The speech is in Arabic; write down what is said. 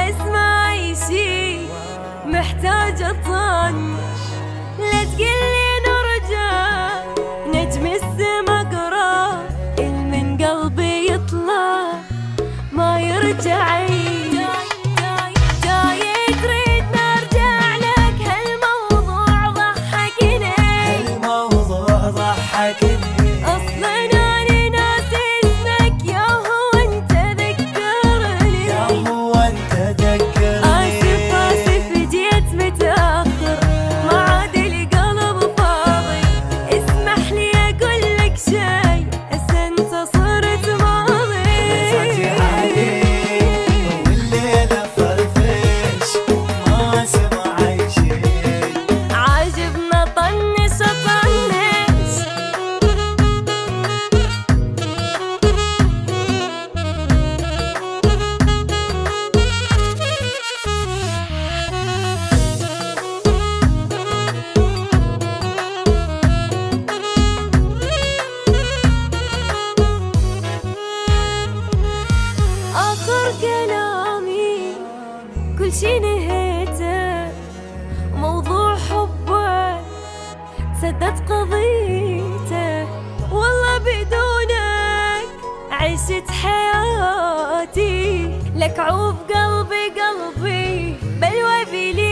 اسمعي شي محتاج اطنش، لا تقلي نرجع نجم السما قراب من قلبي يطلع ما يرجع. كلامي كل شي نهيته، موضوع حبك سدت قضيته، والله بدونك عشت حياتي، لك عوف قلبي بل وبلي